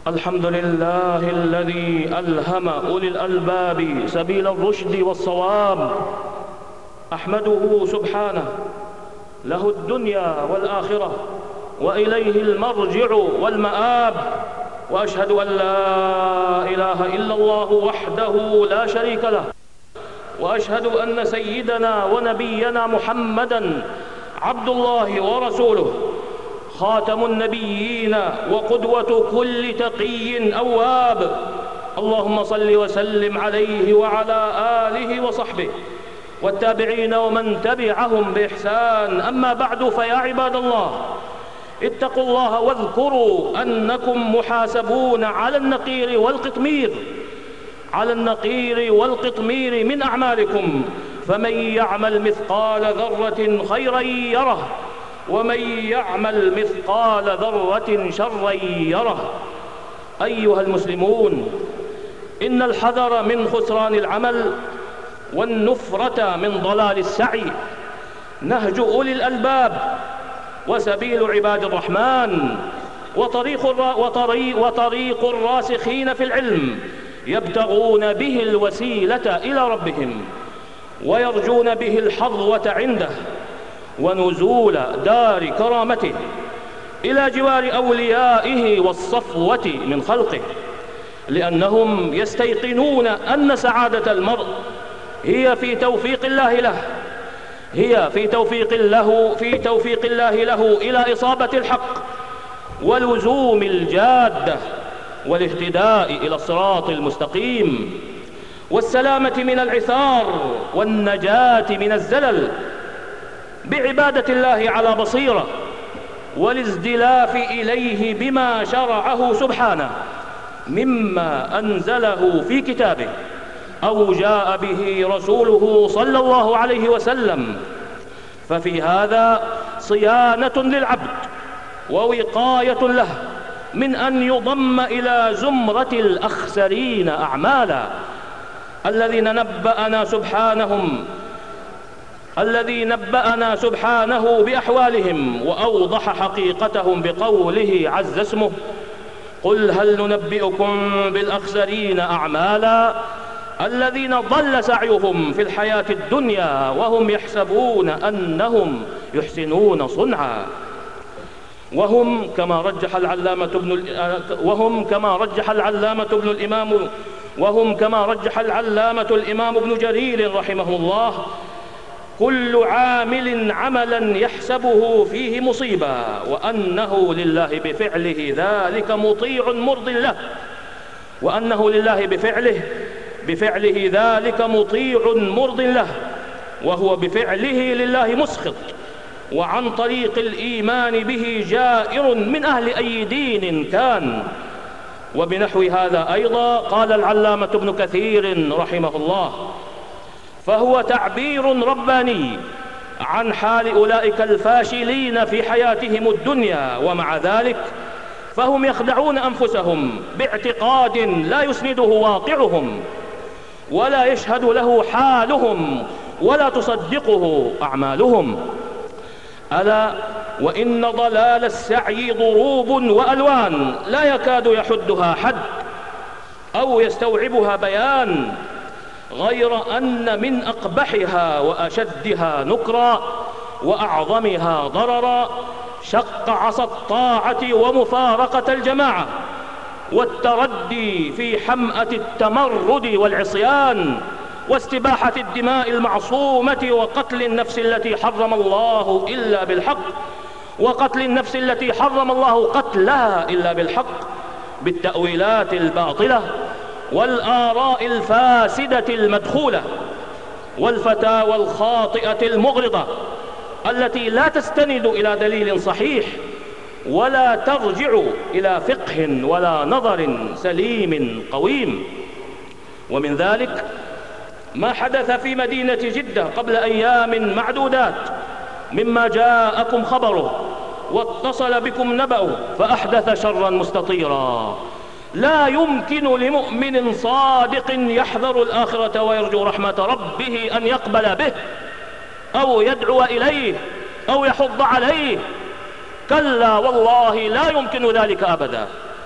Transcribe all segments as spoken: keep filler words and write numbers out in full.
الحمد لله الذي ألهم أولي الألباب سبيل الرشد والصواب. أحمده سبحانه، له الدنيا والآخرة وإليه المرجع والمآب. وأشهد أن لا إله إلا الله وحده لا شريك له، وأشهد أن سيدنا ونبينا محمدًا عبد الله ورسوله، خاتم النبيين وقدوة كل تقي أواب. اللهم صل وسلم عليه وعلى آله وصحبه والتابعين ومن تبعهم بإحسان. أما بعد، فيا عباد الله، اتقوا الله واذكروا أنكم محاسبون على النقير والقطمير على النقير والقطمير من أعمالكم، فمن يعمل مثقال ذرة خيرا يره، ومن يعمل مثقال ذرة شرا يره. أيها المسلمون، إن الحذر من خسران العمل والنفرة من ضلال السعي نهج أولي الألباب وسبيل عباد الرحمن وطريق, الر... وطريق... وطريق الراسخين في العلم، يبتغون به الوسيلة إلى ربهم ويرجون به الحظوة عنده ونزول دار كرامته إلى جوار أوليائه والصفوة من خلقه، لأنهم يستيقنون أن سعادة المرء هي في توفيق الله له هي في توفيق له في توفيق الله له إلى إصابة الحق ولزوم الجادة والاهتداء إلى الصراط المستقيم والسلامة من العثار والنجاة من الزلل بعبادة الله على بصيرة والازدلاف إليه بما شرعه سبحانه مما أنزله في كتابه أو جاء به رسوله صلى الله عليه وسلم. ففي هذا صيانة للعبد ووقاية له من أن يضم إلى زمرة الأخسرين أعمالا الذين نبأنا سبحانهم الذي نبأنا سبحانه بأحوالهم وأوضح حقيقتهم بقوله عز اسمه: قل هل ننبئكم بالأخسرين أعمالا الذين ضل سعيهم في الحياة الدنيا وهم يحسبون أنهم يحسنون صنعا وهم كما رجح العلامة ابن وهم كما رجح العلامة ابن الإمام وهم كما رجح العلامة الإمام ابن جرير رحمه الله: كل عامل عملا يحسبه فيه مصيبة وأنه لله بفعله ذلك مطيع مرض له وأنه لله بفعله بفعله ذلك مطيع مرض له وهو بفعله لله مسخط، وعن طريق الإيمان به جائر من أهل أي دين كان. وبنحو هذا أيضا قال العلامة ابن كثير رحمه الله: فهو تعبير رباني عن حال أولئك الفاشلين في حياتهم الدنيا، ومع ذلك فهم يخدعون أنفسهم باعتقاد لا يسنده واقعهم ولا يشهد له حالهم ولا تصدقه أعمالهم. ألا وإن ضلال السعي ضروب وألوان لا يكاد يحدها حد أو يستوعبها بيان، غير أن من أقبحها وأشدها نكرا وأعظمها ضررا شق عصا الطاعة ومفارقة الجماعة والتردي في حمأة التمرد والعصيان واستباحة الدماء المعصومة وقتل النفس التي حرم الله إلا بالحق وقتل النفس التي حرم الله قتلها إلا بالحق بالتأويلات الباطلة والآراء الفاسدة المدخولة والفتاوى الخاطئة المغرضة التي لا تستند إلى دليل صحيح ولا ترجع إلى فقه ولا نظر سليم قويم. ومن ذلك ما حدث في مدينة جدة قبل أيام معدودات مما جاءكم خبره واتصل بكم نبأه فأحدث شرا مستطيرا لا يمكن لمؤمن صادق يحذر الآخرة ويرجو رحمة ربه أن يقبل به أو يدعو إليه أو يحض عليه. كلا والله لا يمكن ذلك أبدا.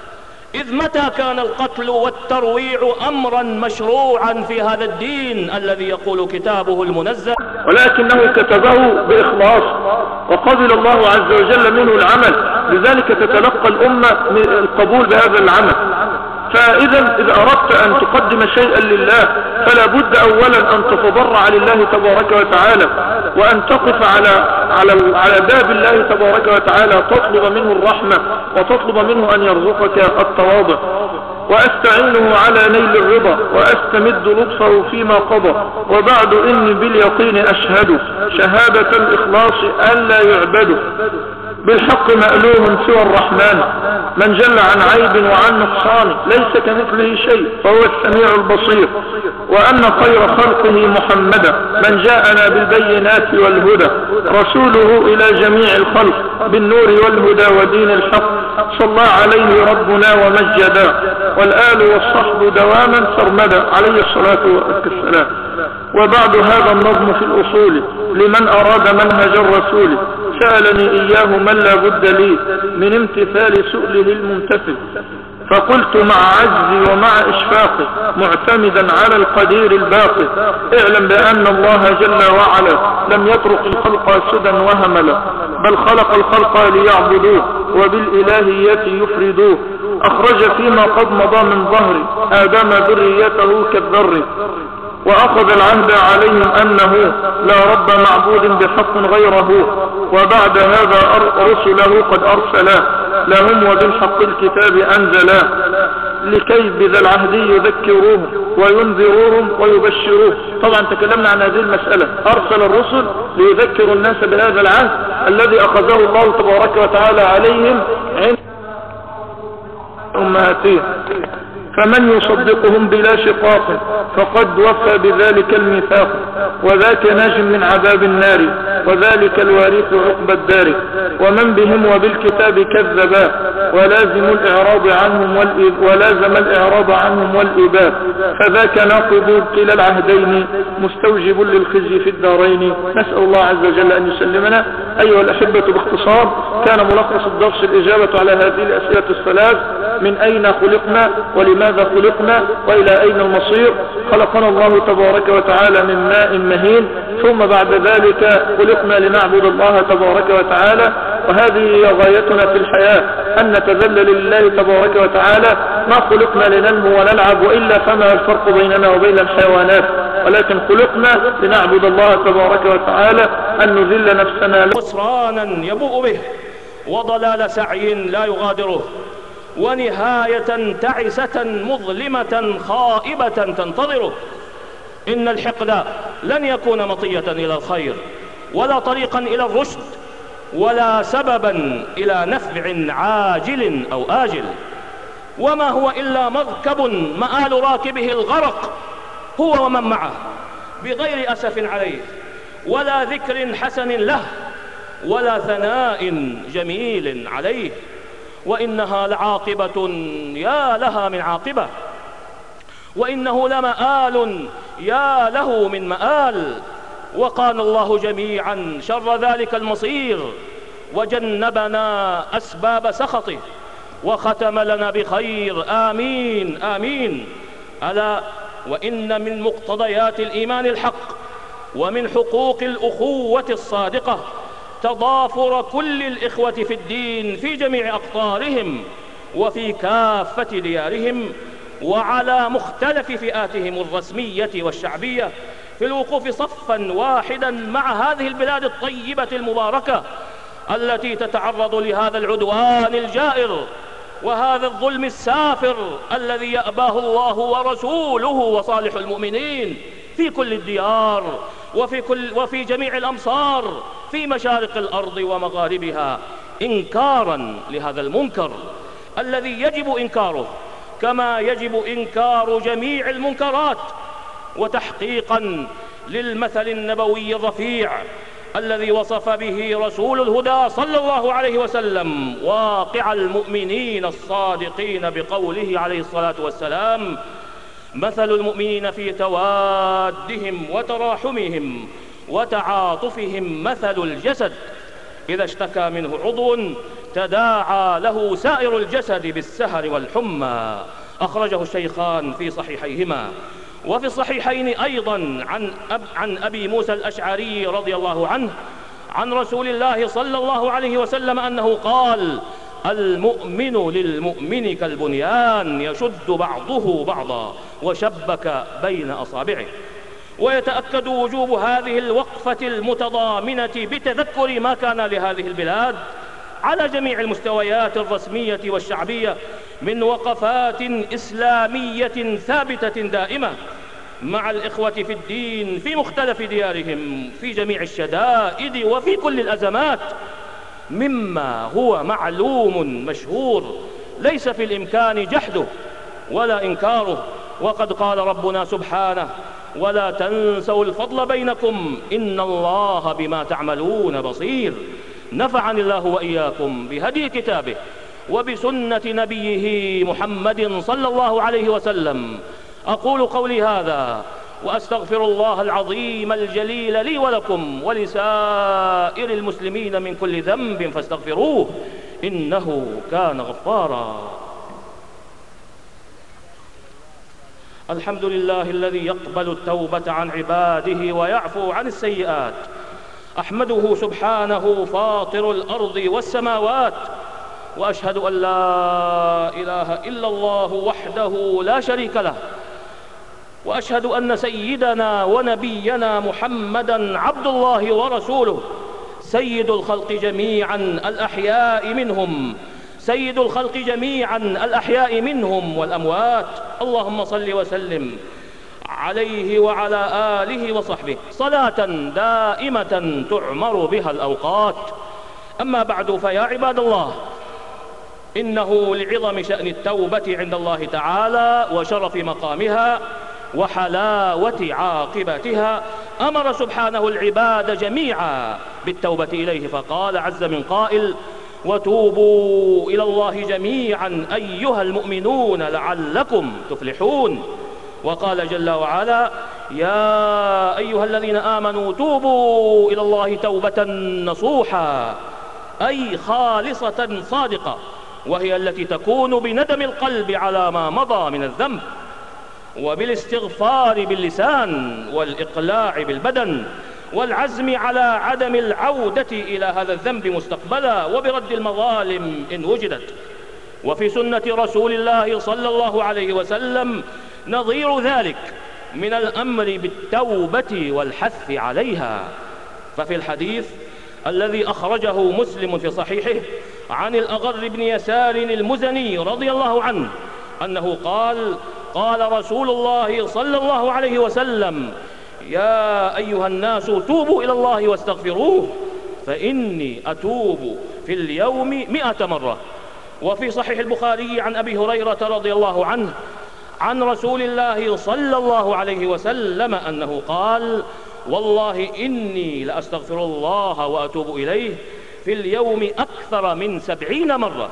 إذ متى كان القتل والترويع أمرا مشروعا في هذا الدين الذي يقول كتابه المنزل؟ ولكنه كتبه بإخلاص وقبل الله عز وجل منه العمل، لذلك تتلقى الأمة القبول بهذا العمل. فإذا إذا أردت أن تقدم شيئا لله فلا بد أولا أن تتضرع لله تبارك وتعالى، وأن تقف على على على باب الله تبارك وتعالى، تطلب منه الرحمة وتطلب منه أن يرزقك التواضع. وأستعينه على نيل الرضا وأستمد لطفه فيما قضى، وبعد إني باليقين أشهد شهادة الإخلاص أن لا يعبد بالحق مألوه سوى الرحمن، من جل عن عيب وعن نقصان ليس كمثله شيء فهو السميع البصير، وأن خير خلقه محمدا من جاءنا بالبينات والهدى، رسوله إلى جميع الخلق بالنور والهدى ودين الحق، صلى عليه ربنا ومجدا، والآل والصحب دواما سرمدا عليه الصلاة والسلام. وبعد هذا النظم في الأصول لمن أراد منهج الرسول، سألني إياه من لا بد لي من امتثال سؤله الممتثل، فقلت مع عجزي ومع إشفاقي معتمدا على القدير الباقي، اعلم بأن الله جل وعلا لم يترك الخلق سدى وهملا، بل خلق الخلق ليعبدوه وبالإلهية يفردوه، أخرج فيما قد مضى من ظهر آدم ذريته كالذر، وأخذ العهد عليهم أنه لا رب معبود بحق غيره، وبعد هذا رسله قد أرسلا لهم وبالحق الكتاب أنزلا، لكي بذا العهد يذكروهم وينذروهم ويبشروه. طبعا تكلمنا عن هذه المسألة، أرسل الرسل ليذكروا الناس بهذا العهد الذي أخذه الله تبارك وتعالى عليهم عند أمهاتهم، فمن يصدقهم بلا شقاق فقد وفى بذلك الميثاق، وذاك ناج من عذاب النار وذلك الوارث عقبى الدار، ومن بهم وبالكتاب كذبا ولازم الإعراض عنهم ولازم الإعراض عنهم والإباء، فذاك ناقض كلا العهدين مستوجب للخزي في الدارين. نسأل الله عز وجل أن يسلمنا. أيها الأحبة، باختصار كان ملخص الدرس الإجابة على هذه الأسئلة الثلاث: من أين خلقنا، ولماذا خلقنا، وإلى أين المصير؟ خلقنا الله تبارك وتعالى من ماء مهين، ثم بعد ذلك خلقنا لنعبد الله تبارك وتعالى، وهذه هي غايتنا في الحياة، أن نتذلل لله تبارك وتعالى. ما خلقنا لنلهو ونلعب، وإلا فما الفرق بيننا وبين الحيوانات، ولكن خلقنا لنعبد الله تبارك وتعالى، أن نذل نفسنا خسرانا يبوء به، وضلال سعي لا يغادره، ونهاية تعسة مظلمة خائبة تنتظره. إن الحقد لن يكون مطية إلى الخير، ولا طريقا إلى الرشد، ولا سببا إلى نفع عاجل أو آجل، وما هو إلا مركب مآل راكبه الغرق هو ومن معه، بغير أسف عليه ولا ذكر حسن له ولا ثناء جميل عليه، وإنها لعاقبة يا لها من عاقبة، وإنه لمآل يا له من مآل. وقال الله جميعا شر ذلك المصير، وجنبنا أسباب سخطه، وختم لنا بخير، آمين آمين. ألا وإن من مقتضيات الإيمان الحق ومن حقوق الأخوة الصادقة تضافر كل الإخوة في الدين في جميع أقطارهم وفي كافة ديارهم، وعلى مختلف فئاتهم الرسمية والشعبية، في الوقوف صفا واحدا مع هذه البلاد الطيبة المباركة التي تتعرض لهذا العدوان الجائر وهذا الظلم السافر الذي يأباه الله ورسوله وصالح المؤمنين في كل الديار وفي, كل وفي جميع الأمصار في مشارق الأرض ومغاربها، إنكارا لهذا المنكر الذي يجب إنكاره كما يجب إنكار جميع المنكرات، وتحقيقا للمثل النبوي الرفيع الذي وصف به رسول الهدى صلى الله عليه وسلم واقع المؤمنين الصادقين بقوله عليه الصلاة والسلام: مثل المؤمنين في توادهم وتراحمهم وتعاطفهم مثل الجسد إذا اشتكى منه عضو تداعى له سائر الجسد بالسهر والحمى. أخرجه الشيخان في صحيحيهما. وفي الصحيحين أيضا عن, أب عن أبي موسى الأشعري رضي الله عنه عن رسول الله صلى الله عليه وسلم أنه قال: المؤمن للمؤمن كالبنيان يشد بعضه بعضا وشبك بين أصابعه. ويتأكد وجوب هذه الوقفة المتضامنة بتذكر ما كان لهذه البلاد على جميع المستويات الرسمية والشعبية من وقفات إسلامية ثابتة دائمة مع الإخوة في الدين في مختلف ديارهم في جميع الشدائد وفي كل الأزمات، مما هو معلوم مشهور ليس في الإمكان جحده ولا إنكاره. وقد قال ربنا سبحانه: ولا تنسوا الفضل بينكم إن الله بما تعملون بصير. نفعني الله وإياكم بهدي كتابه وبسنة نبيه محمد صلى الله عليه وسلم. أقول قولي هذا وأستغفر الله العظيم الجليل لي ولكم ولسائر المسلمين من كل ذنب فاستغفروه إنه كان غفارا. الحمد لله الذي يقبل التوبة عن عباده ويعفو عن السيئات. أحمده سبحانه فاطر الأرض والسماوات، وأشهد أن لا إله إلا الله وحده لا شريك له، وأشهد أن سيدنا ونبينا محمدًا عبد الله ورسوله، سيد الخلق جميعًا الأحياء منهم سيد الخلق جميعًا الأحياء منهم والأموات. اللهم صل وسلم عليه وعلى آله وصحبه صلاة دائمة تعمر بها الأوقات. أما بعد، فيا عباد الله، إنه لعظم شأن التوبة عند الله تعالى وشرف مقامها وحلاوة عاقبتها أمر سبحانه العباد جميعا بالتوبة إليه، فقال عز من قائل: وتوبوا إلى الله جميعا أيها المؤمنون لعلكم تفلحون. وقال جل وعلا: يا أيها الذين آمنوا توبوا إلى الله توبة نصوحا، أي خالصة صادقة، وهي التي تكون بندم القلب على ما مضى من الذنب، وبالاستغفار باللسان، والإقلاع بالبدن، والعزم على عدم العودة إلى هذا الذنب مستقبلا، وبرد المظالم إن وجدت. وفي سنة رسول الله صلى الله عليه وسلم نظير ذلك من الأمر بالتوبة والحث عليها. ففي الحديث الذي أخرجه مسلم في صحيحه عن الأغر بن يسار المزني رضي الله عنه أنه قال: قال رسول الله صلى الله عليه وسلم: يا أيها الناس توبوا إلى الله واستغفروه فإني أتوب في اليوم مئة مرة. وفي صحيح البخاري عن أبي هريرة رضي الله عنه عن رسول الله صلى الله عليه وسلم أنه قال: والله إني لأستغفر الله وأتوب إليه في اليوم أكثر من سبعين مرة.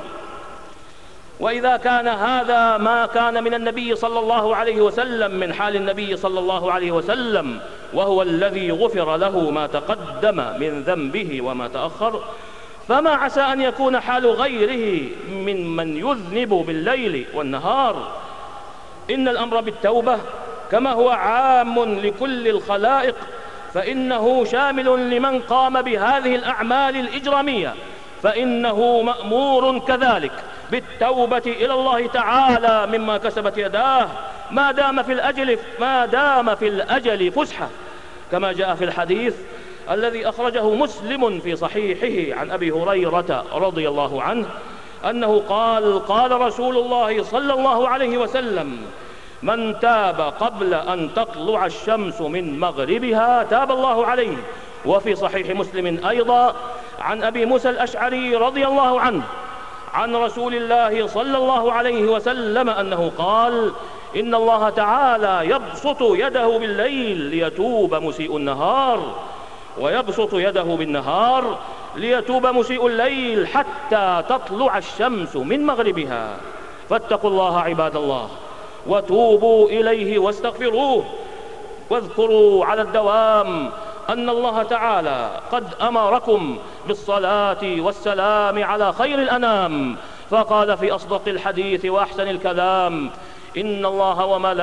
وإذا كان هذا ما كان من النبي صلى الله عليه وسلم من حال النبي صلى الله عليه وسلم، وهو الذي غفر له ما تقدم من ذنبه وما تأخر، فما عسى أن يكون حال غيره من من يذنب بالليل والنهار. إن الأمر بالتوبة كما هو عام لكل الخلائق، فإنه شامل لمن قام بهذه الأعمال الإجرامية، فإنه مأمور كذلك بالتوبة إلى الله تعالى مما كسبت يداه ما دام في الأجل ما دام في الأجل فسحة، كما جاء في الحديث الذي أخرجه مسلم في صحيحه عن أبي هريرة رضي الله عنه أنه قال: قال رسول الله صلى الله عليه وسلم: من تاب قبل أن تطلع الشمس من مغربها تاب الله عليه. وفي صحيح مسلم أيضا عن أبي موسى الأشعري رضي الله عنه عن رسول الله صلى الله عليه وسلم أنه قال: إن الله تعالى يبسط يده بالليل ليتوب مسيء النهار، ويبسط يده بالنهار ليتوب مسيء الليل حتى تطلع الشمس من مغربها. فاتقوا الله عباد الله وتوبوا إليه واستغفروه، واذكروا على الدوام أن الله تعالى قد أمركم بالصلاة والسلام على خير الأنام، فقال في أصدق الحديث وأحسن الكلام: إن الله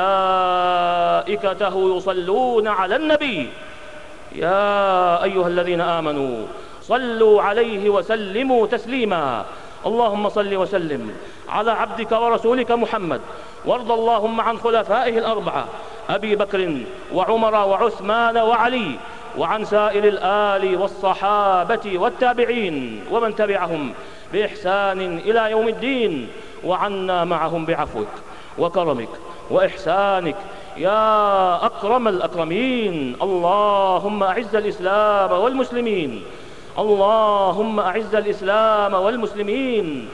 وملائكته يصلون على النبي يا أيها الذين آمنوا صلوا عليه وسلموا تسليما. اللهم صل وسلم على عبدك ورسولك محمد، وارض اللهم عن خلفائه الأربعة أبي بكر وعمر وعثمان وعلي، وعن سائر الآل والصحابة والتابعين ومن تبعهم بإحسان إلى يوم الدين، وعنا معهم بعفوك وكرمك وإحسانك يا أكرم الأكرمين. اللهم أعز الإسلام والمسلمين، اللهم أعز الإسلام والمسلمين،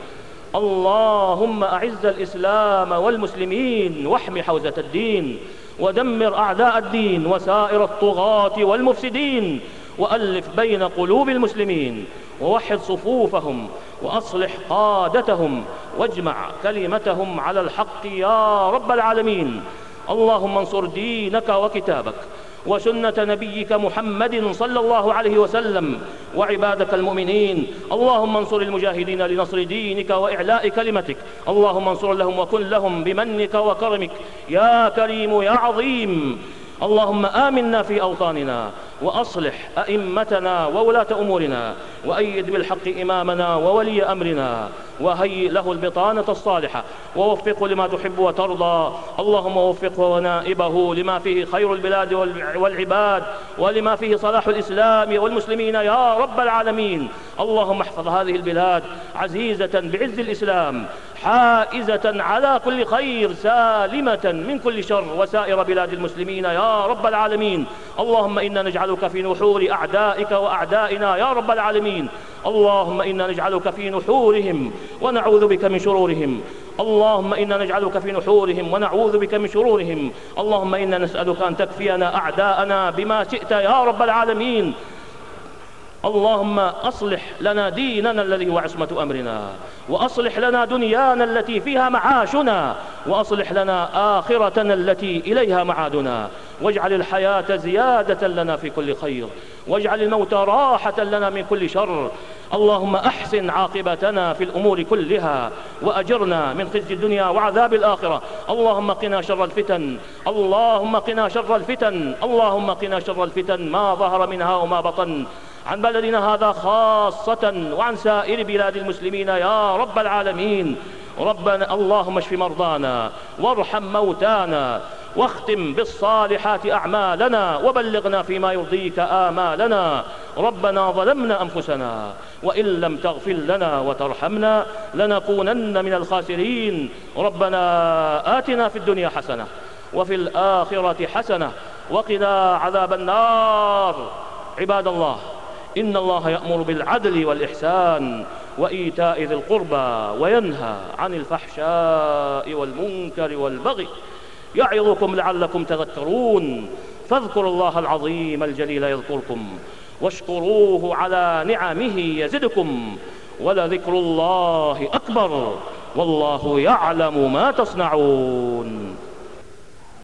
اللهم أعز الإسلام والمسلمين، واحم حوزة الدين، ودمر أعداء الدين وسائر الطغاة والمفسدين، وألف بين قلوب المسلمين، ووحد صفوفهم، وأصلح قادتهم، واجمع كلمتهم على الحق يا رب العالمين. اللهم انصر دينك وكتابك وسنة نبيك محمد صلى الله عليه وسلم وعبادك المؤمنين. اللهم انصر المجاهدين لنصر دينك وإعلاء كلمتك. اللهم انصر لهم وكن لهم بمنك وكرمك يا كريم يا عظيم. اللهم آمنا في أوطاننا، وأصلح أئمتنا وولاة أمورنا، وأيد بالحق إمامنا وولي أمرنا، وهيئ له البطانة الصالحة، ووفقه لما تحب وترضى. اللهم وفقه ونائبه لما فيه خير البلاد والعباد، ولما فيه صلاح الإسلام والمسلمين يا رب العالمين. اللهم احفظ هذه البلاد عزيزة بعز الإسلام، حائزة على كل خير، سالمة من كل شر، وسائر بلاد المسلمين يا رب العالمين. اللهم إنا نجعلك في نحور أعدائك وأعدائنا يا رب العالمين. اللهم إنا نجعلك في نحورهم ونعوذ بك من شرورهم. اللهم إنا نجعلك في نحورهم ونعوذ بك من شرورهم. اللهم إنا نسألك أن تكفينا أعداءنا بما شئت يا رب العالمين. اللهم أصلح لنا ديننا الذي هو عصمة أمرنا، وأصلح لنا دنيانا التي فيها معاشنا، وأصلح لنا آخرتنا التي إليها معادنا، واجعل الحياة زيادة لنا في كل خير، واجعل الموت راحة لنا من كل شر. اللهم أحسن عاقبتنا في الأمور كلها، وأجرنا من خزي الدنيا وعذاب الآخرة. اللهم قنا شر الفتن، اللهم قنا شر الفتن، اللهم قنا شر الفتن ما ظهر منها وما بطن، عن بلدنا هذا خاصة وعن سائر بلاد المسلمين يا رب العالمين. ربنا اللهم اشف مرضانا، وارحم موتانا، واختم بالصالحات أعمالنا، وبلغنا فيما يرضيك آمالنا. ربنا ظلمنا أنفسنا، وإن لم تغفر لنا وترحمنا لنكونن من الخاسرين. ربنا آتنا في الدنيا حسنة، وفي الآخرة حسنة، وقنا عذاب النار. عباد الله، إن الله يأمر بالعدل والإحسان وإيتاء ذي القربى، وينهى عن الفحشاء والمنكر والبغي، يعظكم لعلكم تذكرون. فاذكروا الله العظيم الجليل يذكركم، واشكروه على نعمه يزدكم، ولذكر الله أكبر، والله يعلم ما تصنعون.